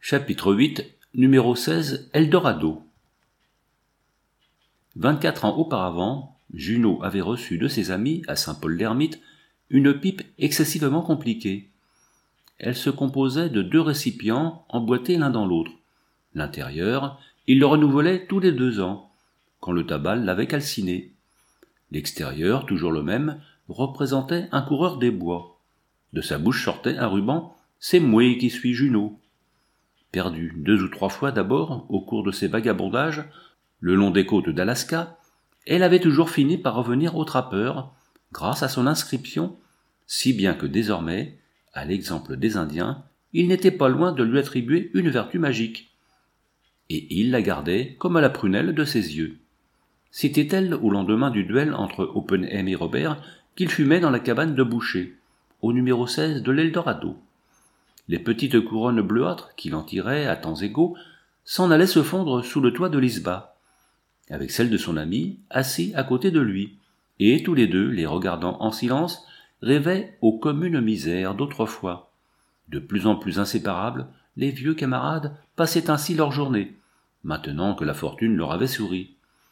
Chapitre 8, numéro 16, Eldorado. 24 ans auparavant, Junot avait reçu de ses amis, à Saint-Paul-l'Ermite, une pipe excessivement compliquée. Elle se composait de 2 récipients emboîtés l'un dans l'autre. L'intérieur, il le renouvelait tous les 2 ans, quand le tabac l'avait calciné. L'extérieur, toujours le même, représentait un coureur des bois. De sa bouche sortait un ruban « C'est moi qui suis Junot ». Perdu 2 ou 3 fois d'abord au cours de ses vagabondages, le long des côtes d'Alaska, elle avait toujours fini par revenir au trappeur, grâce à son inscription, si bien que désormais, à l'exemple des Indiens, il n'était pas loin de lui attribuer une vertu magique. Et il la gardait comme à la prunelle de ses yeux. C'était elle, au lendemain du duel entre Oppenheim et Robert, qu'il fumait dans la cabane de Boucher, au numéro 16 de l'Eldorado. Les petites couronnes bleuâtres qu'il en tirait à temps égaux s'en allaient se fondre sous le toit de l'isba, avec celle de son ami assis à côté de lui, et tous les deux, les regardant en silence, rêvaient aux communes misères d'autrefois. De plus en plus inséparables, les vieux camarades passaient ainsi leur journée, maintenant que la fortune leur avait souri.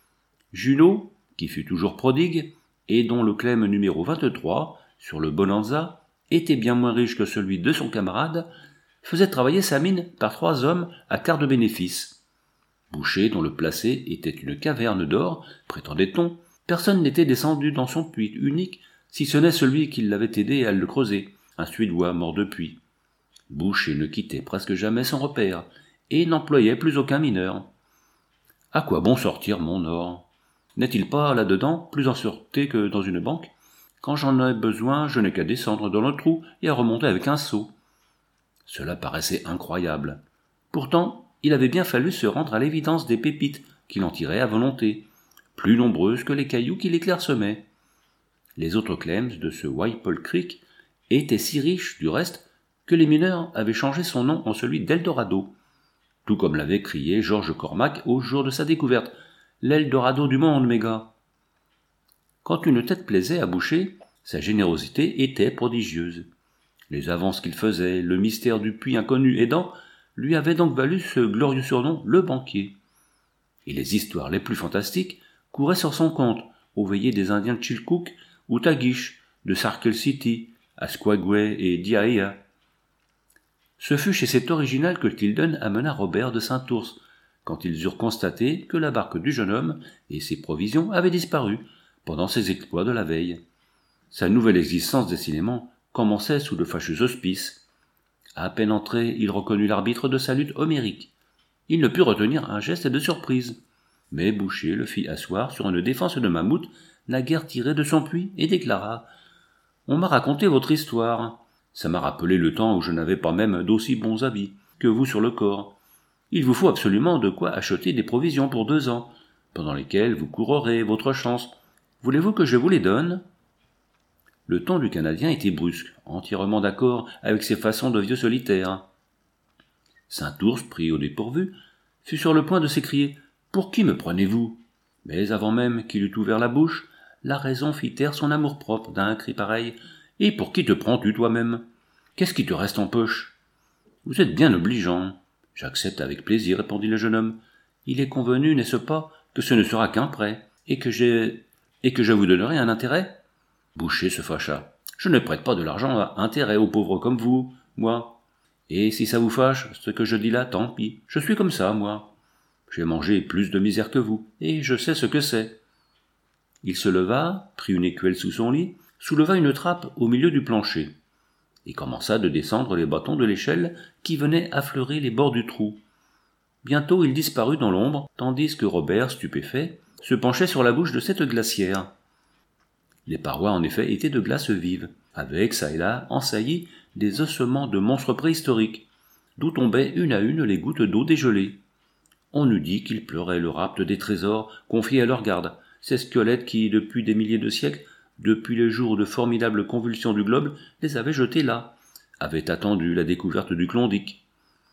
Junot, qui fut toujours prodigue, et dont le clem numéro 23, sur le Bonanza, était bien moins riche que celui de son camarade, faisait travailler sa mine par 3 hommes à quart de bénéfice. Boucher, dont le placé était une caverne d'or, prétendait-on, personne n'était descendu dans son puits unique, si ce n'est celui qui l'avait aidé à le creuser, un Suédois mort depuis. Boucher ne quittait presque jamais son repère, et n'employait plus aucun mineur. À quoi bon sortir mon or? N'est-il pas là-dedans plus en sûreté que dans une banque? Quand j'en ai besoin, je n'ai qu'à descendre dans le trou et à remonter avec un seau. Cela paraissait incroyable. Pourtant, il avait bien fallu se rendre à l'évidence des pépites qu'il en tirait à volonté, plus nombreuses que les cailloux qui les clairsemaient. Les autres claims de ce Whipple Creek étaient si riches, du reste, que les mineurs avaient changé son nom en celui d'Eldorado, tout comme l'avait crié George Cormac au jour de sa découverte. « L'Eldorado du monde, mes gars !» Quand une tête plaisait à Boucher, sa générosité était prodigieuse. Les avances qu'il faisait, le mystère du puits inconnu aidant, lui avaient donc valu ce glorieux surnom, le banquier. Et les histoires les plus fantastiques couraient sur son compte, aux veillées des Indiens de Chilcoot ou Tagish, de Circle City, à Skagway et Diaia. Ce fut chez cet original que Tilden amena Robert de Saint-Ours, quand ils eurent constaté que la barque du jeune homme et ses provisions avaient disparu pendant ses exploits de la veille. Sa nouvelle existence décidément commençait sous de fâcheux auspices. À peine entré, il reconnut l'arbitre de sa lutte homérique. Il ne put retenir un geste de surprise. Mais Boucher le fit asseoir sur une défense de mammouth naguère tirée de son puits et déclara « On m'a raconté votre histoire. Ça m'a rappelé le temps où je n'avais pas même d'aussi bons habits que vous sur le corps. Il vous faut absolument de quoi acheter des provisions pour 2 ans, pendant lesquels vous courrez votre chance. Voulez-vous que je vous les donne ?» Le ton du Canadien était brusque, entièrement d'accord avec ses façons de vieux solitaire. Saint-Ours, pris au dépourvu, fut sur le point de s'écrier « Pour qui me prenez-vous » Mais avant même qu'il eût ouvert la bouche, la raison fit taire son amour-propre d'un cri pareil. « Et pour qui te prends-tu toi-même? Qu'est-ce qui te reste en poche ?»« Vous êtes bien obligeant. »« J'accepte avec plaisir, répondit le jeune homme. Il est convenu, n'est-ce pas, que ce ne sera qu'un prêt, et que je vous donnerai un intérêt? » Boucher se fâcha. « Je ne prête pas de l'argent à intérêt aux pauvres comme vous, moi. Et si ça vous fâche, ce que je dis là, tant pis. Je suis comme ça, moi. J'ai mangé plus de misère que vous, et je sais ce que c'est. » Il se leva, prit une écuelle sous son lit, souleva une trappe au milieu du plancher, et commença de descendre les bâtons de l'échelle qui venaient affleurer les bords du trou. Bientôt il disparut dans l'ombre, tandis que Robert, stupéfait, se penchait sur la bouche de cette glacière. Les parois en effet étaient de glace vive, avec, çà et là, ensaillis des ossements de monstres préhistoriques, d'où tombaient une à une les gouttes d'eau dégelées. On eût dit qu'ils pleuraient le rapt des trésors confiés à leur garde, ces squelettes qui, depuis des milliers de siècles, depuis les jours de formidables convulsions du globe, les avaient jetés là, avaient attendu la découverte du Klondike.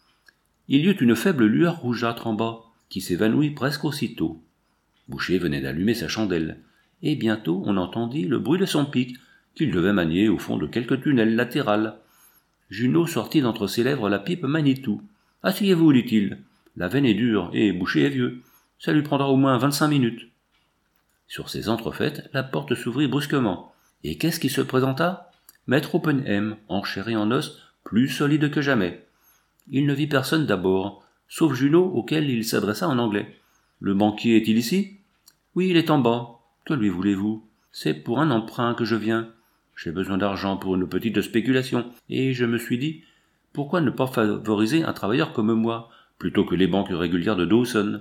Il y eut une faible lueur rougeâtre en bas, qui s'évanouit presque aussitôt. Boucher venait d'allumer sa chandelle, et bientôt on entendit le bruit de son pic, qu'il devait manier au fond de quelque tunnel latéral. Junot sortit d'entre ses lèvres la pipe Manitou, Asseyez-vous, dit-il. La veine est dure et Boucher est vieux. Ça lui prendra au moins 25 minutes. Sur ces entrefaites, la porte s'ouvrit brusquement. Et qu'est-ce qui se présenta? Maître Oppenheim, en chair et en os, plus solide que jamais. Il ne vit personne d'abord, sauf Junot auquel il s'adressa en anglais. Le banquier est-il ici? Oui, il est en bas. Que lui voulez-vous? C'est pour un emprunt que je viens. J'ai besoin d'argent pour une petite spéculation, et je me suis dit, pourquoi ne pas favoriser un travailleur comme moi, plutôt que les banques régulières de Dawson?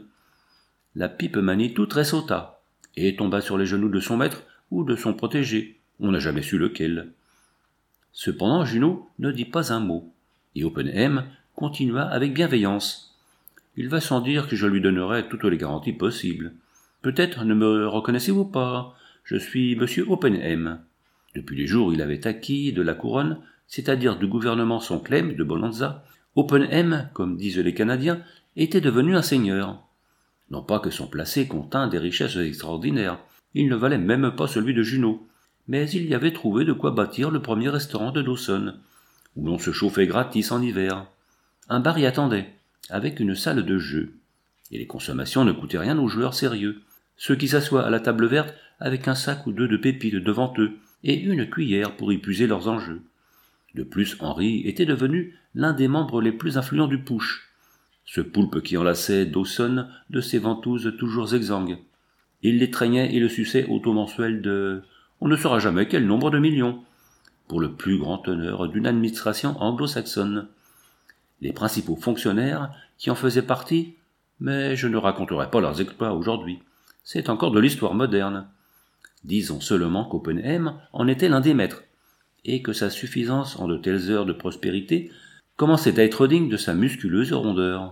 La pipe Manitou tressauta, et tomba sur les genoux de son maître ou de son protégé, on n'a jamais su lequel. Cependant Junot ne dit pas un mot, et Oppenheim continua avec bienveillance. Il va sans dire que je lui donnerai toutes les garanties possibles. Peut-être ne me reconnaissez-vous pas? Je suis monsieur Oppenheim. Depuis les jours où il avait acquis de la couronne, c'est-à-dire du gouvernement son clem de Bonanza, Oppenheim, comme disent les Canadiens, était devenu un seigneur. Non pas que son placé contint des richesses extraordinaires, il ne valait même pas celui de Junot, mais il y avait trouvé de quoi bâtir le premier restaurant de Dawson, où l'on se chauffait gratis en hiver. Un bar y attendait, avec une salle de jeu, et les consommations ne coûtaient rien aux joueurs sérieux, ceux qui s'assoient à la table verte avec un sac ou deux de pépites devant eux, et une cuillère pour y puiser leurs enjeux. De plus, Henry était devenu l'un des membres les plus influents du push, ce poulpe qui enlaçait Dawson de ses ventouses toujours exsangues. Il les traînait et le suçait au taux mensuel de... on ne saura jamais quel nombre de millions, pour le plus grand honneur d'une administration anglo-saxonne. Les principaux fonctionnaires qui en faisaient partie, mais je ne raconterai pas leurs exploits aujourd'hui. C'est encore de l'histoire moderne. Disons seulement qu'Oppenheim en était l'un des maîtres, et que sa suffisance en de telles heures de prospérité commençait à être digne de sa musculeuse rondeur.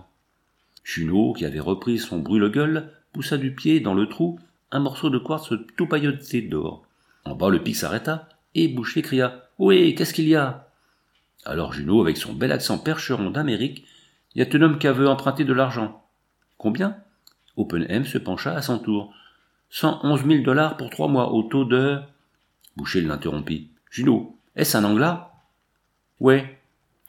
Junot, qui avait repris son brûle-gueule, poussa du pied dans le trou un morceau de quartz tout pailleté d'or. En bas, le pic s'arrêta, et Boucher cria « Oui, qu'est-ce qu'il y a ?» Alors Junot, avec son bel accent percheron d'Amérique, « Y a un homme qui veut emprunter de l'argent. »« Combien ?» Oppenheim se pencha à son tour. « 111 000 $ pour 3 mois, au taux de... » Boucher l'interrompit. « Junot, est-ce un Anglas ?»« Ouais. »«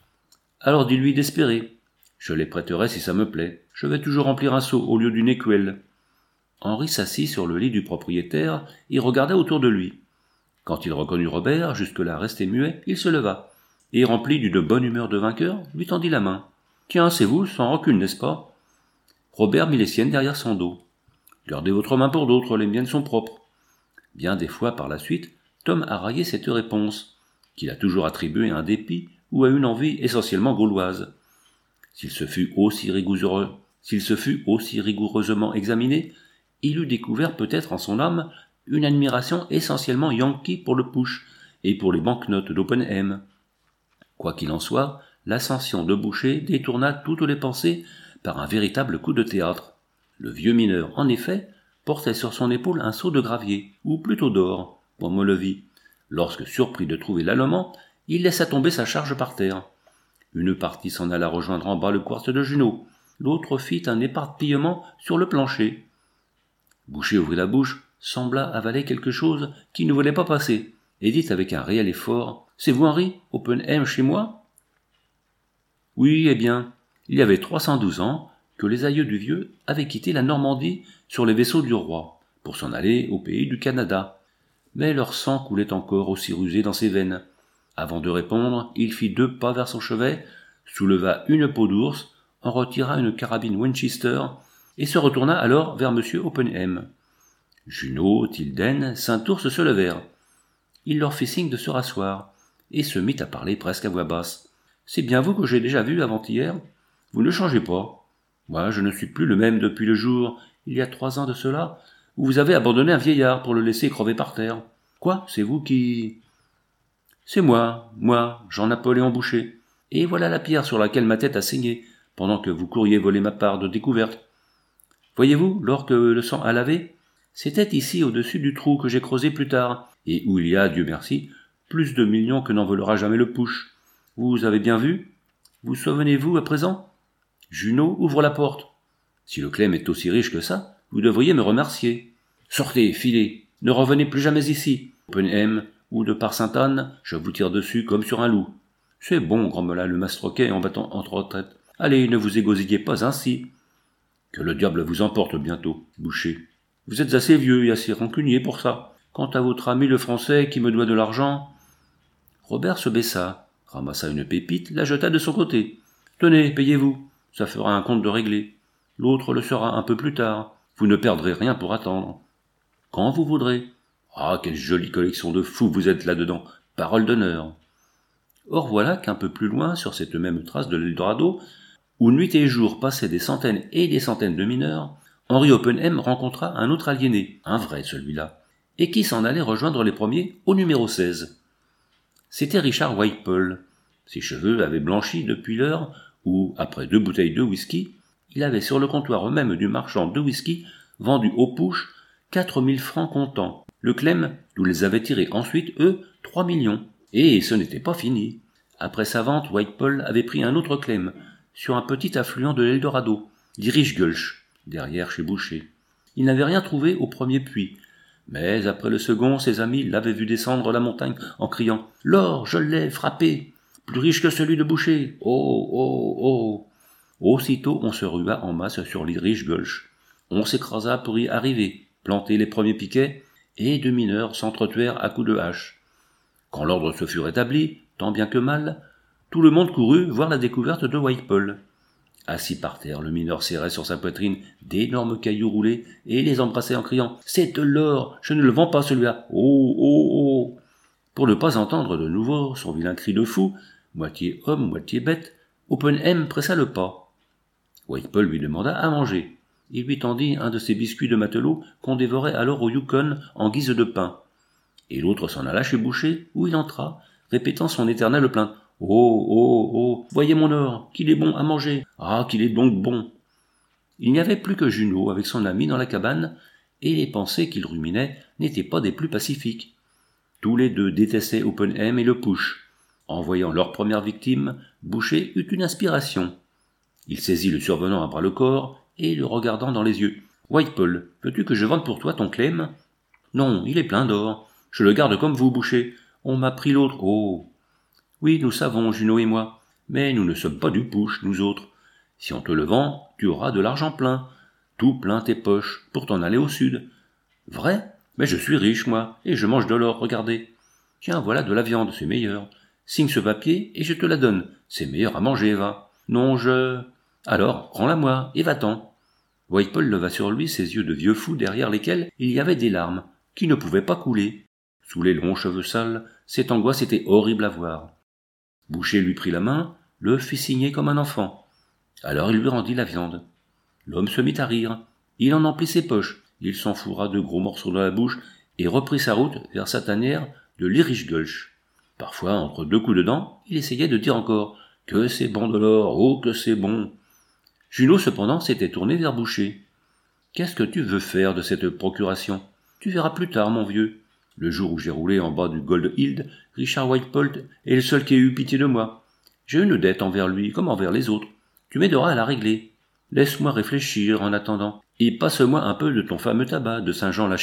Alors dis-lui d'espérer. Je les prêterai si ça me plaît. Je vais toujours remplir un seau au lieu d'une écuelle. » Henri s'assit sur le lit du propriétaire et regarda autour de lui. Quand il reconnut Robert, jusque-là resté muet, il se leva, et rempli d'une bonne humeur de vainqueur, lui tendit la main. « Tiens, c'est vous, sans rancune, n'est-ce pas ?» Robert mit les siennes derrière son dos. « Gardez votre main pour d'autres, les miennes sont propres. » Bien des fois par la suite, Tom a raillé cette réponse, qu'il a toujours attribuée à un dépit ou à une envie essentiellement gauloise. S'il se fût aussi rigoureusement examiné, il eût découvert peut-être en son âme une admiration essentiellement yankee pour le push et pour les banknotes d'Oppenheim. Quoi qu'il en soit, l'ascension de Boucher détourna toutes les pensées par un véritable coup de théâtre. Le vieux mineur, en effet, portait sur son épaule un seau de gravier, ou plutôt d'or, comme on le vit. Lorsque, surpris de trouver l'Allemand, il laissa tomber sa charge par terre. Une partie s'en alla rejoindre en bas le quartz de Junot, l'autre fit un éparpillement sur le plancher. Boucher ouvrit la bouche, sembla avaler quelque chose qui ne voulait pas passer, et dit avec un réel effort « C'est vous, Henri, Oppenheim chez moi ?» Oui, eh bien, il y avait 312 ans que les aïeux du vieux avaient quitté la Normandie sur les vaisseaux du roi, pour s'en aller au pays du Canada. Mais leur sang coulait encore aussi rusé dans ses veines. Avant de répondre, il fit 2 pas vers son chevet, souleva une peau d'ours, en retira une carabine Winchester, et se retourna alors vers M. Oppenheim. Junot, Tilden, Saint-Ours se levèrent. Il leur fit signe de se rasseoir, et se mit à parler presque à voix basse. « C'est bien vous que j'ai déjà vu avant-hier. Vous ne changez pas. Moi, je ne suis plus le même depuis le jour, il y a 3 ans de cela, où vous avez abandonné un vieillard pour le laisser crever par terre. Quoi, c'est vous qui... » « C'est moi, Jean-Napoléon Boucher. Et voilà la pierre sur laquelle ma tête a saigné, pendant que vous couriez voler ma part de découverte. Voyez-vous, l'or que le sang a lavé, c'était ici au-dessus du trou que j'ai creusé plus tard, et où il y a, Dieu merci, plus de millions que n'en volera jamais le push. Vous avez bien vu? Vous souvenez-vous à présent? Junot ouvre la porte. Si le Clem est aussi riche que ça, vous devriez me remercier. Sortez, filez, ne revenez plus jamais ici. Oppenheim, ou de par Sainte-Anne, je vous tire dessus comme sur un loup. C'est bon, grommela le mastroquet en battant entre retraite. Allez, ne vous égosillez pas ainsi. Que le diable vous emporte bientôt, Boucher. Vous êtes assez vieux et assez rancunier pour ça. Quant à votre ami le Français qui me doit de l'argent... Robert se baissa, ramassa une pépite, la jeta de son côté. Tenez, payez-vous, ça fera un compte de réglé. L'autre le sera un peu plus tard. Vous ne perdrez rien pour attendre. Quand vous voudrez. Ah, quelle jolie collection de fous vous êtes là-dedans, parole d'honneur. Or voilà qu'un peu plus loin, sur cette même trace de l'Eldorado, où nuit et jour passaient des centaines et des centaines de mineurs, Henry Oppenheim rencontra un autre aliéné, un vrai celui-là, et qui s'en allait rejoindre les premiers au numéro 16. C'était Richard Whitepole. Ses cheveux avaient blanchi depuis l'heure où, après 2 bouteilles de whisky, il avait sur le comptoir même du marchand de whisky vendu aux pouches 4000 francs comptant. Le Clem, d'où les avait tirés ensuite, eux, 3 millions. Et ce n'était pas fini. Après sa vente, Whitepole avait pris un autre Clem, sur un petit affluent de l'Eldorado, l'Irish-Gulch, derrière chez Boucher. Il n'avait rien trouvé au premier puits, mais après le second, ses amis l'avaient vu descendre la montagne en criant « L'or, je l'ai frappé, plus riche que celui de Boucher, oh, oh, oh !» Aussitôt, on se rua en masse sur l'Irish-Gulch. On s'écrasa pour y arriver, planter les premiers piquets, et 2 mineurs s'entretuèrent à coups de hache. Quand l'ordre se fut rétabli, tant bien que mal, tout le monde courut voir la découverte de Whitepole. Assis par terre, le mineur serrait sur sa poitrine d'énormes cailloux roulés et les embrassait en criant « C'est de l'or, je ne le vends pas celui-là, oh, oh, oh !» Pour ne pas entendre de nouveau son vilain cri de fou, moitié homme, moitié bête, Oppenheim pressa le pas. Whitepole lui demanda à manger. Il lui tendit un de ces biscuits de matelot qu'on dévorait alors au Yukon en guise de pain. Et l'autre s'en alla chez Boucher, où il entra, répétant son éternelle plainte. « Oh, oh, oh, voyez mon or, qu'il est bon à manger, ah, qu'il est donc bon !» Il n'y avait plus que Junot avec son ami dans la cabane, et les pensées qu'il ruminait n'étaient pas des plus pacifiques. Tous les deux détestaient Oppenheim et le Push. En voyant leur première victime, Boucher eut une inspiration. Il saisit le survenant à bras-le-corps, et le regardant dans les yeux. « Whitepole, veux-tu que je vende pour toi ton Clem ?»« Non, il est plein d'or. Je le garde comme vous, Boucher. On m'a pris l'autre. Oh !»« Oui, nous savons, Junot et moi. Mais nous ne sommes pas du Push, nous autres. Si on te le vend, tu auras de l'argent plein. Tout plein tes poches, pour t'en aller au sud. »« Vrai ? Mais je suis riche, moi, et je mange de l'or, regardez. Tiens, voilà de la viande, c'est meilleur. Signe ce papier, et je te la donne. C'est meilleur à manger, va. Non, je... Alors, prends-la moi, et va-t'en. » Whitepole leva sur lui ses yeux de vieux fou derrière lesquels il y avait des larmes, qui ne pouvaient pas couler. Sous les longs cheveux sales, cette angoisse était horrible à voir. Boucher lui prit la main, le fit signer comme un enfant. Alors il lui rendit la viande. L'homme se mit à rire. Il en emplit ses poches. Il s'enfourra de gros morceaux dans la bouche et reprit sa route vers sa tanière de l'Irish-Gulch. Parfois, entre 2 coups de dents, il essayait de dire encore « Que c'est bon de l'or, oh que c'est bon !» Junot, cependant, s'était tourné vers Boucher. « Qu'est-ce que tu veux faire de cette procuration ? Tu verras plus tard, mon vieux. Le jour où j'ai roulé en bas du Gold Hill, Richard Whitepole est le seul qui ait eu pitié de moi. J'ai une dette envers lui, comme envers les autres. Tu m'aideras à la régler. Laisse-moi réfléchir en attendant, et passe-moi un peu de ton fameux tabac de Saint-Jean-l'Achigan. »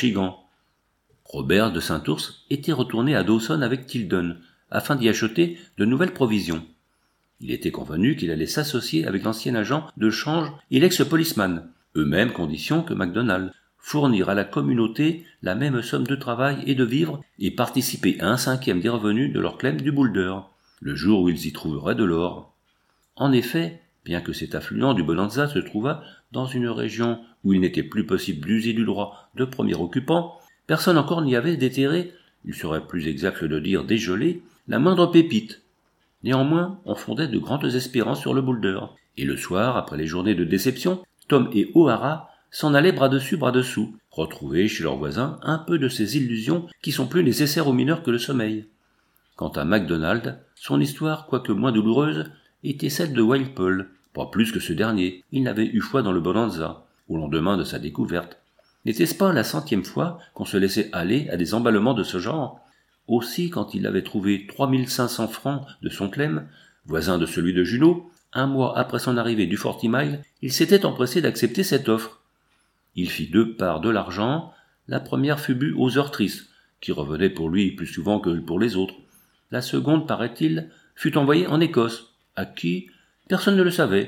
Robert de Saint-Ours était retourné à Dawson avec Tilden, afin d'y acheter de nouvelles provisions. Il était convenu qu'il allait s'associer avec l'ancien agent de change et l'ex-policeman, eux-mêmes conditions que MacDonald, fournir à la communauté la même somme de travail et de vivres et participer à 1/5 des revenus de leur clem du Boulder, le jour où ils y trouveraient de l'or. En effet, bien que cet affluent du Bonanza se trouvât dans une région où il n'était plus possible d'user du droit de premier occupant, personne encore n'y avait déterré, il serait plus exact de dire dégelé, la moindre pépite. Néanmoins, on fondait de grandes espérances sur le Boulder, et le soir, après les journées de déception, Tom et O'Hara s'en allaient bras dessus bras dessous, retrouver chez leurs voisins un peu de ces illusions qui sont plus nécessaires aux mineurs que le sommeil. Quant à MacDonald, son histoire, quoique moins douloureuse, était celle de Whitepole, pas plus que ce dernier, il n'avait eu foi dans le Bonanza, au lendemain de sa découverte. N'était-ce pas la 100e fois qu'on se laissait aller à des emballements de ce genre ? Aussi, quand il avait trouvé 3500 francs de son Clem, voisin de celui de Junot, un mois après son arrivée du Forty Mile, il s'était empressé d'accepter cette offre. Il fit 2 parts de l'argent, la première fut bue aux heures tristes, qui revenaient pour lui plus souvent que pour les autres. La seconde, paraît-il, fut envoyée en Écosse. À qui ? Personne ne le savait.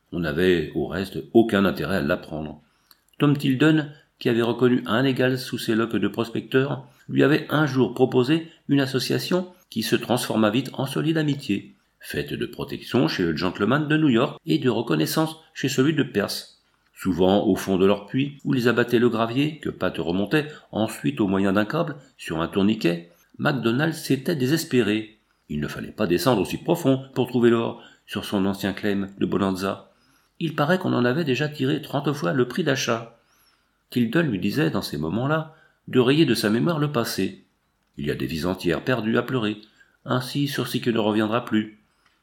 On n'avait, au reste, aucun intérêt à l'apprendre. Tom Tilden, qui avait reconnu un égal sous ses loques de prospecteur, lui avait un jour proposé une association qui se transforma vite en solide amitié, faite de protection chez le gentleman de New York et de reconnaissance chez celui de Perse. Souvent au fond de leur puits, où ils abattaient le gravier, que Pat remontait ensuite au moyen d'un câble, sur un tourniquet, MacDonald s'était désespéré. Il ne fallait pas descendre aussi profond pour trouver l'or sur son ancien claim de Bonanza. Il paraît qu'on en avait déjà tiré 30 fois le prix d'achat. Tilden lui disait, dans ces moments-là, de rayer de sa mémoire le passé. Il y a des vies entières perdues à pleurer, ainsi sursis que ne reviendra plus.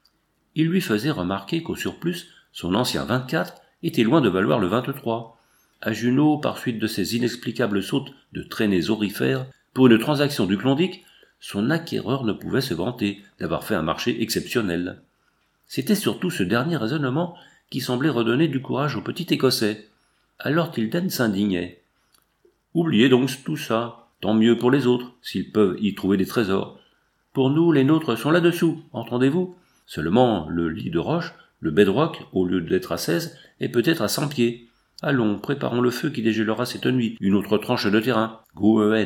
Il lui faisait remarquer qu'au surplus, son ancien 24 était loin de valoir le 23. À Junot, par suite de ses inexplicables sautes de traînées aurifères, pour une transaction du Klondike, son acquéreur ne pouvait se vanter d'avoir fait un marché exceptionnel. C'était surtout ce dernier raisonnement qui semblait redonner du courage au petit Écossais. Alors Tilden s'indignait. « Oubliez donc tout ça, tant mieux pour les autres, s'ils peuvent y trouver des trésors. Pour nous, les nôtres sont là-dessous, entendez-vous ? Seulement, le lit de roche, le bedrock, au lieu d'être à 16, est peut-être à 100 pieds. Allons, préparons le feu qui dégèlera cette nuit, une autre tranche de terrain. Go ahead !»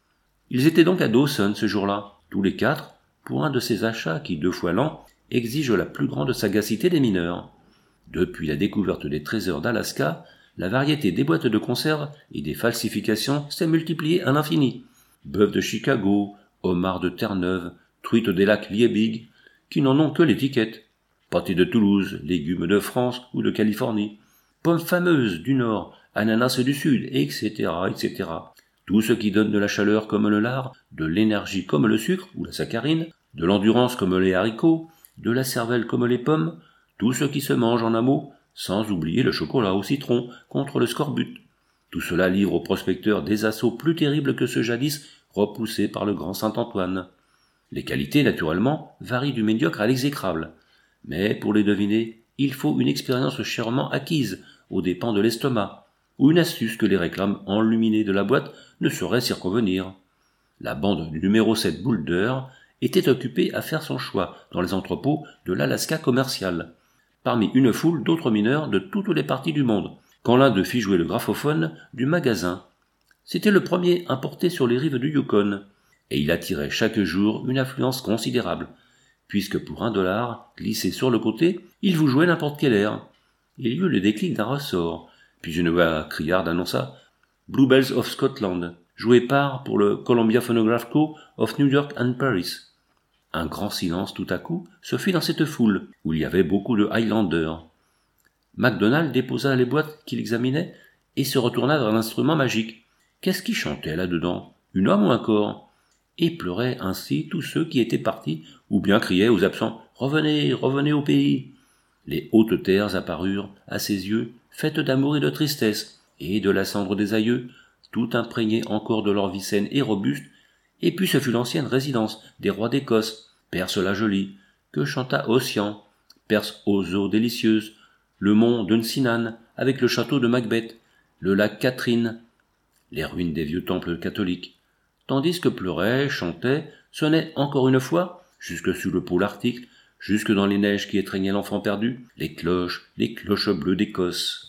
Ils étaient donc à Dawson ce jour-là, tous les quatre, pour un de ces achats qui, 2 fois l'an, exigent la plus grande sagacité des mineurs. Depuis la découverte des trésors d'Alaska, la variété des boîtes de conserve et des falsifications s'est multipliée à l'infini. Bœufs de Chicago, homards de Terre-Neuve, truites des lacs Liebig, qui n'en ont que l'étiquette. Pâtés de Toulouse, légumes de France ou de Californie, pommes fameuses du Nord, ananas du Sud, etc., etc. Tout ce qui donne de la chaleur comme le lard, de l'énergie comme le sucre ou la saccharine, de l'endurance comme les haricots, de la cervelle comme les pommes, tout ce qui se mange en un mot, sans oublier le chocolat au citron contre le scorbut. Tout cela livre aux prospecteurs des assauts plus terribles que ceux jadis repoussés par le grand Saint-Antoine. Les qualités, naturellement, varient du médiocre à l'exécrable. Mais pour les deviner, il faut une expérience chèrement acquise, aux dépens de l'estomac, ou une astuce que les réclames enluminées de la boîte ne sauraient circonvenir. La bande du numéro 7 Boulder était occupée à faire son choix dans les entrepôts de l'Alaska commercial, parmi une foule d'autres mineurs de toutes les parties du monde, quand l'un d'eux fit jouer le graphophone du magasin. C'était le premier importé sur les rives du Yukon, et il attirait chaque jour une affluence considérable, puisque pour $1 glissé sur le côté, il vous jouait n'importe quel air. Il y eut le déclic d'un ressort, puis une voix criarde annonça « Bluebells of Scotland », joué par pour le Columbia Phonograph Co. of New York and Paris. Un grand silence tout à coup se fit dans cette foule, où il y avait beaucoup de Highlanders. MacDonald déposa les boîtes qu'il examinait et se retourna vers l'instrument magique. Qu'est-ce qui chantait là-dedans ? Une âme ou un corps ? Et pleuraient ainsi tous ceux qui étaient partis, ou bien criaient aux absents « Revenez, revenez au pays !» Les hautes terres apparurent, à ses yeux, faites d'amour et de tristesse, et de la cendre des aïeux, tout imprégnées encore de leur vie saine et robuste, et puis ce fut l'ancienne résidence des rois d'Écosse, Perse la jolie, que chanta Ossian, Perse aux eaux délicieuses, le mont Dunsinane, avec le château de Macbeth, le lac Catherine, les ruines des vieux temples catholiques, tandis que pleuraient, chantaient, sonnaient encore une fois, jusque sous le pôle arctique, jusque dans les neiges qui étreignaient l'enfant perdu, les cloches bleues d'Écosse.